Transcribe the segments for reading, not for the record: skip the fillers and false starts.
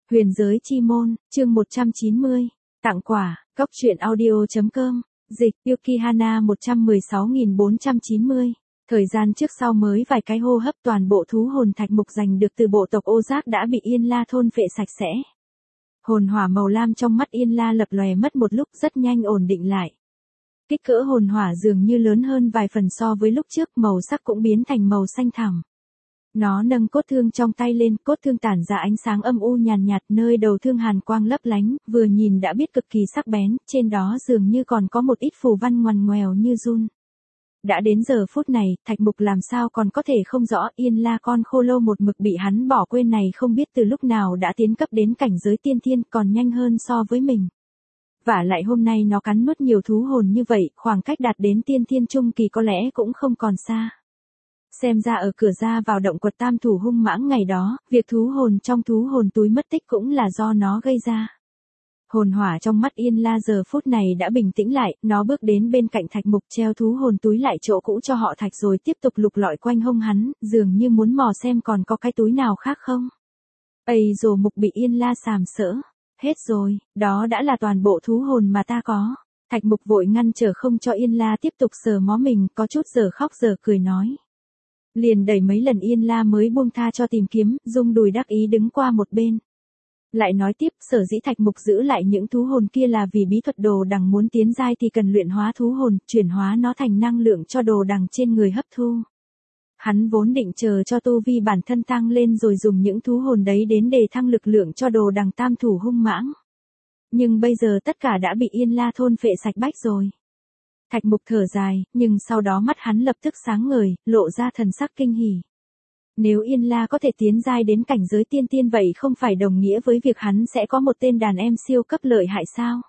Huyền giới chi môn, chương 190. Tặng quà, Cốc truyện audio.com. Dịch, Yukihana 116490. Thời gian trước sau mới vài cái hô hấp toàn bộ thú hồn thạch mục giành được từ bộ tộc Ô Giác đã bị Yên La thôn phệ sạch sẽ. Hồn hỏa màu lam trong mắt Yên La lập lòe mất một lúc rất nhanh ổn định lại. Kích cỡ hồn hỏa dường như lớn hơn vài phần so với lúc trước, màu sắc cũng biến thành màu xanh thẳm. Nó nâng cốt thương trong tay lên, cốt thương tản ra ánh sáng âm u nhàn nhạt, nơi đầu thương hàn quang lấp lánh, vừa nhìn đã biết cực kỳ sắc bén, trên đó dường như còn có một ít phù văn ngoằn ngoèo như run. Đã đến giờ phút này, Thạch Mục làm sao còn có thể không rõ, Yên La con khô lâu một mực bị hắn bỏ quên này không biết từ lúc nào đã tiến cấp đến cảnh giới tiên thiên, còn nhanh hơn so với mình. Vả lại hôm nay nó cắn nuốt nhiều thú hồn như vậy, khoảng cách đạt đến tiên thiên trung kỳ có lẽ cũng không còn xa. Xem ra ở cửa ra vào động quật tam thủ hung mãng ngày đó, việc thú hồn trong thú hồn túi mất tích cũng là do nó gây ra. Hồn hỏa trong mắt Yên La giờ phút này đã bình tĩnh lại, nó bước đến bên cạnh Thạch Mục treo thú hồn túi lại chỗ cũ cho họ Thạch rồi tiếp tục lục lọi quanh hông hắn, dường như muốn mò xem còn có cái túi nào khác không. Ây dồ, Mục bị Yên La sàm sỡ. Hết rồi, đó đã là toàn bộ thú hồn mà ta có. Thạch Mục vội ngăn trở không cho Yên La tiếp tục sờ mó mình, có chút giờ khóc giờ cười nói. Liền đẩy mấy lần Yên La mới buông tha cho tìm kiếm, rung đùi đắc ý đứng qua một bên. Lại nói tiếp, sở dĩ Thạch Mục giữ lại những thú hồn kia là vì bí thuật đồ đằng muốn tiến giai thì cần luyện hóa thú hồn, chuyển hóa nó thành năng lượng cho đồ đằng trên người hấp thu. Hắn vốn định chờ cho tu vi bản thân tăng lên rồi dùng những thú hồn đấy đến để thăng lực lượng cho đồ đằng tam thủ hung mãng. Nhưng bây giờ tất cả đã bị Yên La thôn phệ sạch bách rồi. Thạch Mục thở dài, nhưng sau đó mắt hắn lập tức sáng ngời, lộ ra thần sắc kinh hỉ. Nếu Yên La có thể tiến giai đến cảnh giới tiên tiên vậy không phải đồng nghĩa với việc hắn sẽ có một tên đàn em siêu cấp lợi hại sao?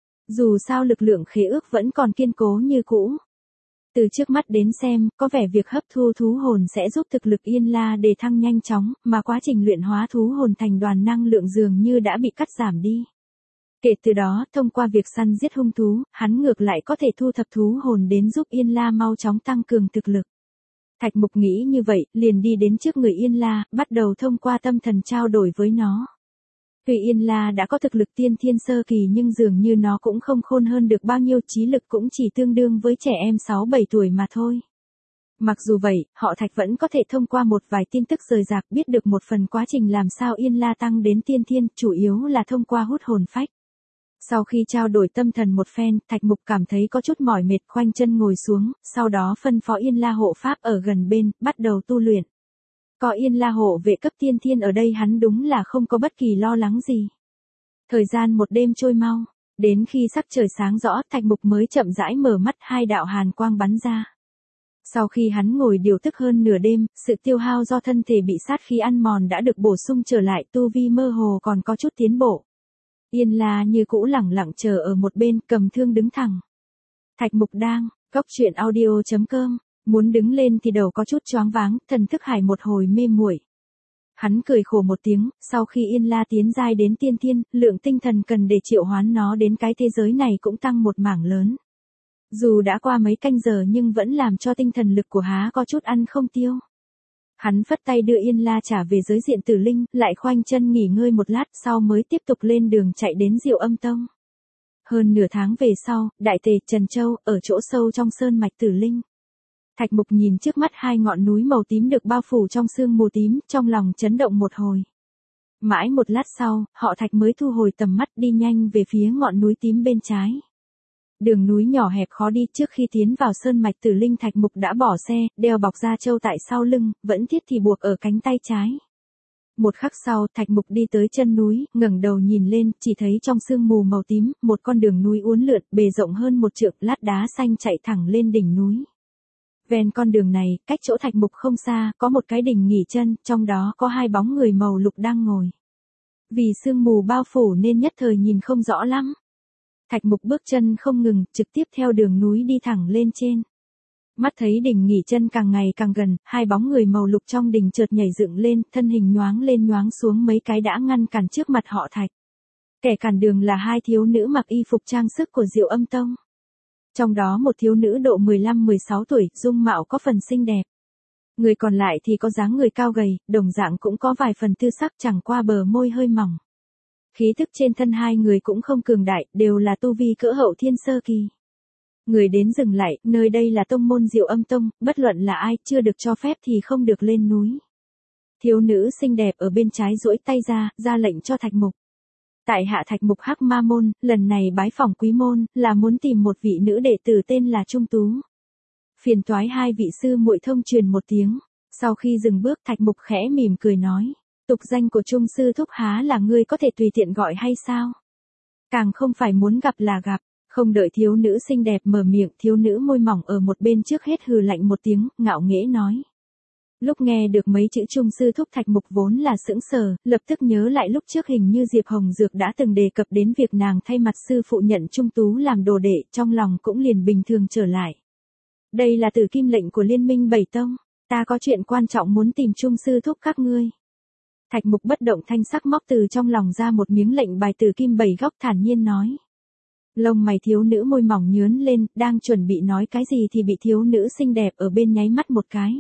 Dù sao lực lượng khế ước vẫn còn kiên cố như cũ. Từ trước mắt đến xem, có vẻ việc hấp thu thú hồn sẽ giúp thực lực Yên La đề thăng nhanh chóng, mà quá trình luyện hóa thú hồn thành đoàn năng lượng dường như đã bị cắt giảm đi. Kể từ đó, thông qua việc săn giết hung thú, hắn ngược lại có thể thu thập thú hồn đến giúp Yên La mau chóng tăng cường thực lực. Thạch Mục nghĩ như vậy, liền đi đến trước người Yên La, bắt đầu thông qua tâm thần trao đổi với nó. Tuy Yên La đã có thực lực tiên thiên sơ kỳ nhưng dường như nó cũng không khôn hơn được bao nhiêu, trí lực cũng chỉ tương đương với trẻ em 6-7 tuổi mà thôi. Mặc dù vậy, họ Thạch vẫn có thể thông qua một vài tin tức rời rạc biết được một phần quá trình làm sao Yên La tăng đến tiên thiên, chủ yếu là thông qua hút hồn phách. Sau khi trao đổi tâm thần một phen, Thạch Mục cảm thấy có chút mỏi mệt, khoanh chân ngồi xuống, sau đó phân phó Yên La hộ pháp ở gần bên, bắt đầu tu luyện. Có Yên La hộ vệ cấp tiên thiên ở đây hắn đúng là không có bất kỳ lo lắng gì. Thời gian một đêm trôi mau, đến khi sắc trời sáng rõ, Thạch Mục mới chậm rãi mở mắt, hai đạo hàn quang bắn ra. Sau khi hắn ngồi điều tức hơn nửa đêm, sự tiêu hao do thân thể bị sát khí ăn mòn đã được bổ sung trở lại, tu vi mơ hồ còn có chút tiến bộ. Yên La như cũ lẳng lặng chờ ở một bên, cầm thương đứng thẳng. Thạch Mục đang, Cốc truyện audio.com, muốn đứng lên thì đầu có chút choáng váng, thần thức hải một hồi mê muội. Hắn cười khổ một tiếng, sau khi Yên La tiến giai đến tiên thiên, lượng tinh thần cần để triệu hoán nó đến cái thế giới này cũng tăng một mảng lớn. Dù đã qua mấy canh giờ nhưng vẫn làm cho tinh thần lực của há có chút ăn không tiêu. Hắn phất tay đưa Yên La trả về giới diện Tử Linh, lại khoanh chân nghỉ ngơi một lát sau mới tiếp tục lên đường chạy đến Diệu Âm Tông. Hơn nửa tháng về sau, Đại Tề Trần Châu, ở chỗ sâu trong sơn mạch Tử Linh. Thạch Mục nhìn trước mắt hai ngọn núi màu tím được bao phủ trong sương mù tím, trong lòng chấn động một hồi. Mãi một lát sau, họ Thạch mới thu hồi tầm mắt đi nhanh về phía ngọn núi tím bên trái. Đường núi nhỏ hẹp khó đi, trước khi tiến vào sơn mạch Tử Linh Thạch Mục đã bỏ xe, đeo bọc da trâu tại sau lưng, vẫn thiết thì buộc ở cánh tay trái. Một khắc sau, Thạch Mục đi tới chân núi, ngẩng đầu nhìn lên, chỉ thấy trong sương mù màu tím, một con đường núi uốn lượn, bề rộng hơn một trượng, lát đá xanh chạy thẳng lên đỉnh núi. Ven con đường này, cách chỗ Thạch Mục không xa, có một cái đình nghỉ chân, trong đó có hai bóng người màu lục đang ngồi. Vì sương mù bao phủ nên nhất thời nhìn không rõ lắm. Thạch Mục bước chân không ngừng, trực tiếp theo đường núi đi thẳng lên trên. Mắt thấy đỉnh nghỉ chân càng ngày càng gần, hai bóng người màu lục trong đỉnh chợt nhảy dựng lên, thân hình nhoáng lên nhoáng xuống mấy cái đã ngăn cản trước mặt họ Thạch. Kẻ cản đường là hai thiếu nữ mặc y phục trang sức của Diệu Âm Tông. Trong đó một thiếu nữ độ 15-16 tuổi, dung mạo có phần xinh đẹp. Người còn lại thì có dáng người cao gầy, đồng dạng cũng có vài phần tư sắc, chẳng qua bờ môi hơi mỏng. Khí tức trên thân hai người cũng không cường đại, đều là tu vi cỡ hậu thiên sơ kỳ. Người đến dừng lại, nơi đây là tông môn Diệu Âm Tông, bất luận là ai, chưa được cho phép thì không được lên núi. Thiếu nữ xinh đẹp ở bên trái duỗi tay ra lệnh cho Thạch Mục. Tại hạ Thạch Mục Hắc Ma Môn, lần này bái phỏng quý môn, là muốn tìm một vị nữ đệ tử tên là Trung Tú. Phiền toái hai vị sư muội thông truyền một tiếng. Sau khi dừng bước, Thạch Mục khẽ mỉm cười nói. Tục danh của Trung sư thúc há là ngươi có thể tùy tiện gọi hay sao? Càng không phải muốn gặp là gặp. Không đợi thiếu nữ xinh đẹp mở miệng, thiếu nữ môi mỏng ở một bên trước hết hừ lạnh một tiếng, ngạo nghễ nói. Lúc nghe được mấy chữ Trung sư thúc, Thạch Mục vốn là sững sờ, lập tức nhớ lại lúc trước hình như Diệp Hồng Dược đã từng đề cập đến việc nàng thay mặt sư phụ nhận Trung Tú làm đồ đệ, trong lòng cũng liền bình thường trở lại. Đây là Tử Kim lệnh của Liên minh Bảy Tông, ta có chuyện quan trọng muốn tìm Trung sư thúc các ngươi. Thạch Mục bất động thanh sắc móc từ trong lòng ra một miếng lệnh bài Tử Kim 7 góc, thản nhiên nói. Lông mày thiếu nữ môi mỏng nhướn lên, đang chuẩn bị nói cái gì thì bị thiếu nữ xinh đẹp ở bên nháy mắt một cái.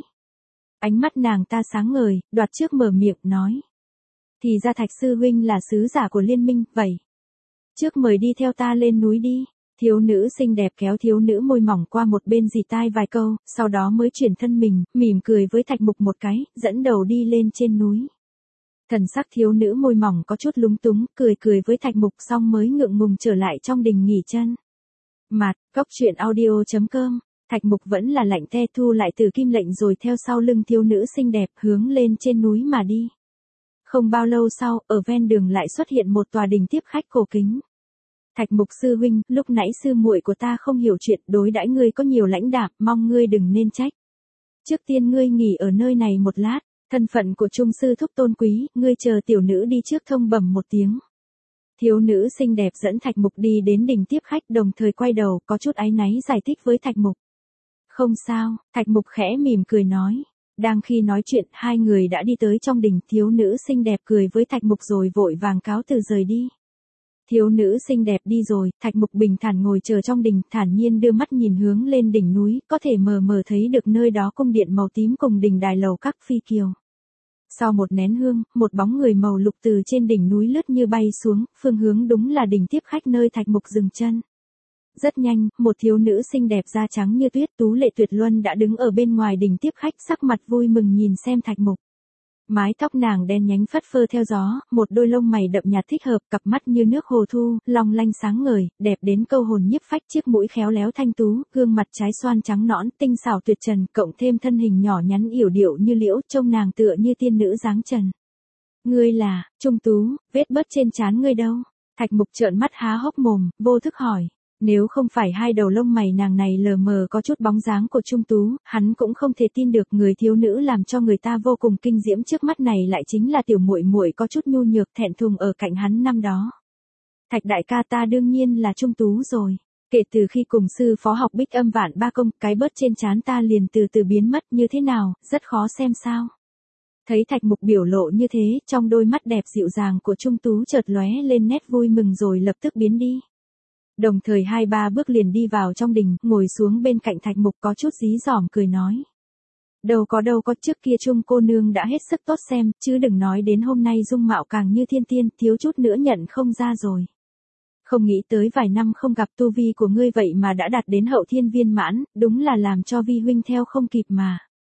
Ánh mắt nàng ta sáng ngời, đoạt trước mở miệng nói. Thì ra Thạch sư huynh là sứ giả của liên minh, vậy. Trước mời đi theo ta lên núi đi. Thiếu nữ xinh đẹp kéo thiếu nữ môi mỏng qua một bên dì tai vài câu, sau đó mới chuyển thân mình, mỉm cười với Thạch Mục một cái, dẫn đầu đi lên trên núi. Thần sắc thiếu nữ môi mỏng có chút lúng túng, cười với Thạch Mục xong mới ngượng ngùng trở lại trong đình nghỉ chân. Mạt, cóc truyện audio.com. Thạch Mục vẫn là lạnh te thu lại Tử Kim lệnh rồi theo sau lưng thiếu nữ xinh đẹp hướng lên trên núi mà đi. Không bao lâu sau, ở ven đường lại xuất hiện một tòa đình tiếp khách cổ kính. Thạch Mục sư huynh, lúc nãy sư muội của ta không hiểu chuyện, đối đãi ngươi có nhiều lãnh đạm, mong ngươi đừng nên trách. Trước tiên ngươi nghỉ ở nơi này một lát, thân phận của Trung sư thúc tôn quý, ngươi chờ tiểu nữ đi trước thông bẩm một tiếng. Thiếu nữ xinh đẹp dẫn Thạch Mục đi đến đình tiếp khách, đồng thời quay đầu có chút áy náy giải thích với Thạch Mục. Không sao, Thạch Mục khẽ mỉm cười nói. Đang khi nói chuyện, hai người đã đi tới trong đình, thiếu nữ xinh đẹp cười với Thạch Mục rồi vội vàng cáo từ rời đi. Thiếu nữ xinh đẹp đi rồi, Thạch Mục bình thản ngồi chờ trong đình, thản nhiên đưa mắt nhìn hướng lên đỉnh núi, có thể mờ mờ thấy được nơi đó cung điện màu tím cùng đình đài lầu các phi kiều. Sau một nén hương, một bóng người màu lục từ trên đỉnh núi lướt như bay xuống, phương hướng đúng là đình tiếp khách nơi Thạch Mục dừng chân. Rất nhanh, một thiếu nữ xinh đẹp da trắng như tuyết, tú lệ tuyệt luân đã đứng ở bên ngoài đình tiếp khách, sắc mặt vui mừng nhìn xem Thạch Mục. Mái tóc nàng đen nhánh phất phơ theo gió, một đôi lông mày đậm nhạt thích hợp, cặp mắt như nước hồ thu, long lanh sáng ngời, đẹp đến câu hồn nhiếp phách, chiếc mũi khéo léo thanh tú, gương mặt trái xoan trắng nõn, tinh xảo tuyệt trần, cộng thêm thân hình nhỏ nhắn yểu điệu như liễu, trông nàng tựa như tiên nữ dáng trần. Ngươi là, Trung Tú, vết bớt trên trán ngươi đâu? Thạch Mục trợn mắt há hốc mồm, vô thức hỏi. Nếu không phải hai đầu lông mày nàng này lờ mờ có chút bóng dáng của Trung Tú, hắn cũng không thể tin được người thiếu nữ làm cho người ta vô cùng kinh diễm trước mắt này lại chính là tiểu muội muội có chút nhu nhược thẹn thùng ở cạnh hắn năm đó. Thạch đại ca, ta đương nhiên là Trung Tú rồi. Kể từ khi cùng sư phó học Bích Âm Vạn Ba Công, cái bớt trên trán ta liền từ từ biến mất, như thế nào, rất khó xem sao. Thấy Thạch Mục biểu lộ như thế, trong đôi mắt đẹp dịu dàng của Trung Tú chợt lóe lên nét vui mừng rồi lập tức biến đi. Đồng thời 2-3 bước liền đi vào trong đình, ngồi xuống bên cạnh Thạch Mục có chút dí dỏm cười nói. Đâu có, trước kia Trung cô nương đã hết sức tốt xem, chứ đừng nói đến hôm nay dung mạo càng như thiên tiên, thiếu chút nữa nhận không ra rồi. Không nghĩ tới vài năm không gặp tu vi của ngươi vậy mà đã đạt đến hậu thiên viên mãn, đúng là làm cho vi huynh theo không kịp mà.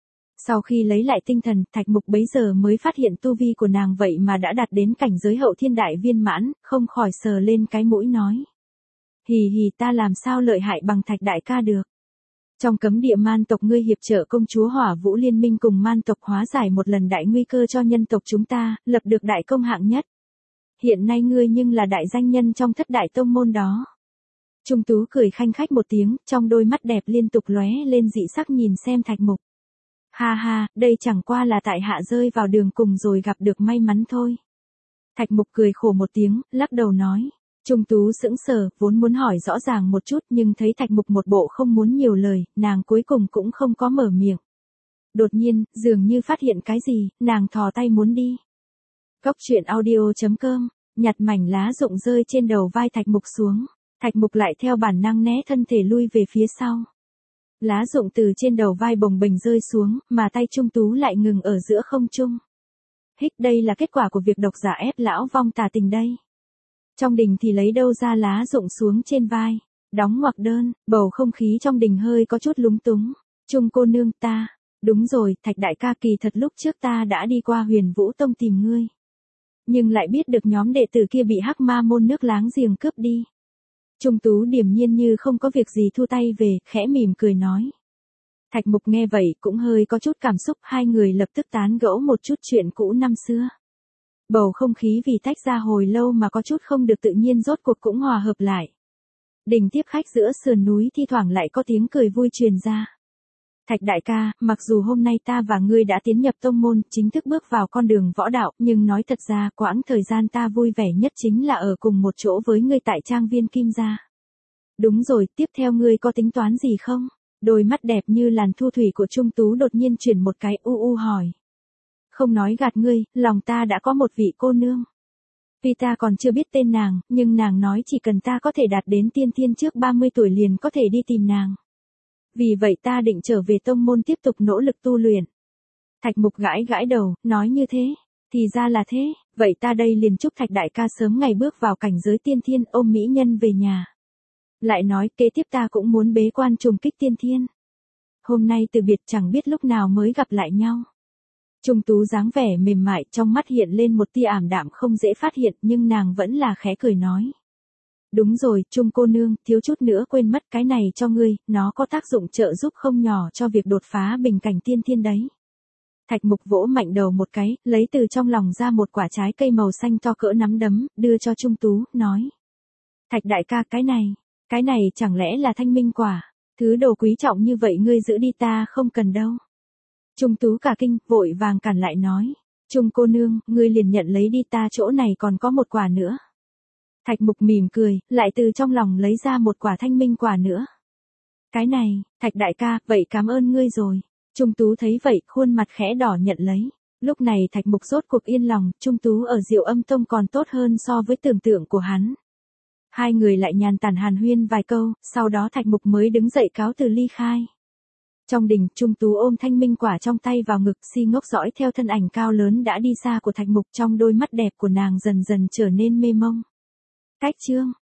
Sau khi lấy lại tinh thần, Thạch Mục bấy giờ mới phát hiện tu vi của nàng vậy mà đã đạt đến cảnh giới hậu thiên đại viên mãn, không khỏi sờ lên cái mũi nói. Hì, ta làm sao lợi hại bằng Thạch đại ca được. Trong cấm địa man tộc ngươi hiệp trợ công chúa Hỏa Vũ liên minh cùng man tộc hóa giải một lần đại nguy cơ cho nhân tộc chúng ta, lập được đại công hạng nhất. Hiện nay ngươi nhưng là đại danh nhân trong thất đại tông môn đó. Trung Tú cười khanh khách một tiếng, trong đôi mắt đẹp liên tục lóe lên dị sắc nhìn xem Thạch Mục. Ha, đây chẳng qua là tại hạ rơi vào đường cùng rồi gặp được may mắn thôi. Thạch Mục cười khổ một tiếng, lắc đầu nói. Trung Tú sững sờ, vốn muốn hỏi rõ ràng một chút nhưng thấy Thạch Mục một bộ không muốn nhiều lời, nàng cuối cùng cũng không có mở miệng. Đột nhiên, dường như phát hiện cái gì, nàng thò tay muốn đi. Cóc truyện audio.com, nhặt mảnh lá rụng rơi trên đầu vai Thạch Mục xuống. Thạch Mục lại theo bản năng né thân thể lui về phía sau. Lá rụng từ trên đầu vai bồng bềnh rơi xuống, mà tay Trung Tú lại ngừng ở giữa không trung. Hích, đây là kết quả của việc độc giả ép lão vong tà tình đây. Trong đình thì lấy đâu ra lá rụng xuống trên vai. Đóng ngoặc đơn, bầu không khí trong đình hơi có chút lúng túng. Trung cô nương ta. Đúng rồi, Thạch đại ca, kỳ thật lúc trước ta đã đi qua Huyền Vũ Tông tìm ngươi. Nhưng lại biết được nhóm đệ tử kia bị Hắc Ma môn nước láng giềng cướp đi. Trung Tú điềm nhiên như không có việc gì thu tay về, khẽ mỉm cười nói. Thạch Mục nghe vậy cũng hơi có chút cảm xúc, hai người lập tức tán gẫu một chút chuyện cũ năm xưa. Bầu không khí vì tách ra hồi lâu mà có chút không được tự nhiên rốt cuộc cũng hòa hợp lại. Đình tiếp khách giữa sườn núi thi thoảng lại có tiếng cười vui truyền ra. Thạch đại ca, mặc dù hôm nay ta và ngươi đã tiến nhập tông môn, chính thức bước vào con đường võ đạo, nhưng nói thật ra, quãng thời gian ta vui vẻ nhất chính là ở cùng một chỗ với ngươi tại trang viên Kim gia. Đúng rồi, tiếp theo ngươi có tính toán gì không? Đôi mắt đẹp như làn thu thủy của Trung Tú đột nhiên chuyển một cái hỏi. Không nói gạt ngươi, lòng ta đã có một vị cô nương. Vì ta còn chưa biết tên nàng, nhưng nàng nói chỉ cần ta có thể đạt đến tiên thiên trước 30 tuổi liền có thể đi tìm nàng. Vì vậy ta định trở về tông môn tiếp tục nỗ lực tu luyện. Thạch Mục gãi gãi đầu, nói như thế. Thì ra là thế, vậy ta đây liền chúc Thạch đại ca sớm ngày bước vào cảnh giới tiên thiên, ôm mỹ nhân về nhà. Lại nói kế tiếp ta cũng muốn bế quan trùng kích tiên thiên. Hôm nay từ biệt chẳng biết lúc nào mới gặp lại nhau. Trung Tú dáng vẻ mềm mại, trong mắt hiện lên một tia ảm đạm không dễ phát hiện, nhưng nàng vẫn là khẽ cười nói. Đúng rồi, Trung cô nương, thiếu chút nữa quên mất, cái này cho ngươi, nó có tác dụng trợ giúp không nhỏ cho việc đột phá bình cảnh tiên thiên đấy. Thạch Mục vỗ mạnh đầu một cái, lấy từ trong lòng ra một quả trái cây màu xanh to cỡ nắm đấm, đưa cho Trung Tú, nói. Thạch đại ca, cái này chẳng lẽ là thanh minh quả, thứ đồ quý trọng như vậy ngươi giữ đi, ta không cần đâu. Trung Tú cả kinh, vội vàng cản lại nói. Trung cô nương, ngươi liền nhận lấy đi, ta chỗ này còn có một quả nữa. Thạch Mục mỉm cười, lại từ trong lòng lấy ra một quả thanh minh quả nữa. Cái này, Thạch đại ca, vậy cảm ơn ngươi rồi. Trung Tú thấy vậy, khuôn mặt khẽ đỏ nhận lấy. Lúc này Thạch Mục rốt cuộc yên lòng, Trung Tú ở Diệu Âm Tông còn tốt hơn so với tưởng tượng của hắn. Hai người lại nhàn tản hàn huyên vài câu, sau đó Thạch Mục mới đứng dậy cáo từ ly khai. Trong đình, Trung Tú ôm thanh minh quả trong tay vào ngực, si ngốc dõi theo thân ảnh cao lớn đã đi xa của Thạch Mục, trong đôi mắt đẹp của nàng dần dần trở nên mê mông. Cách chương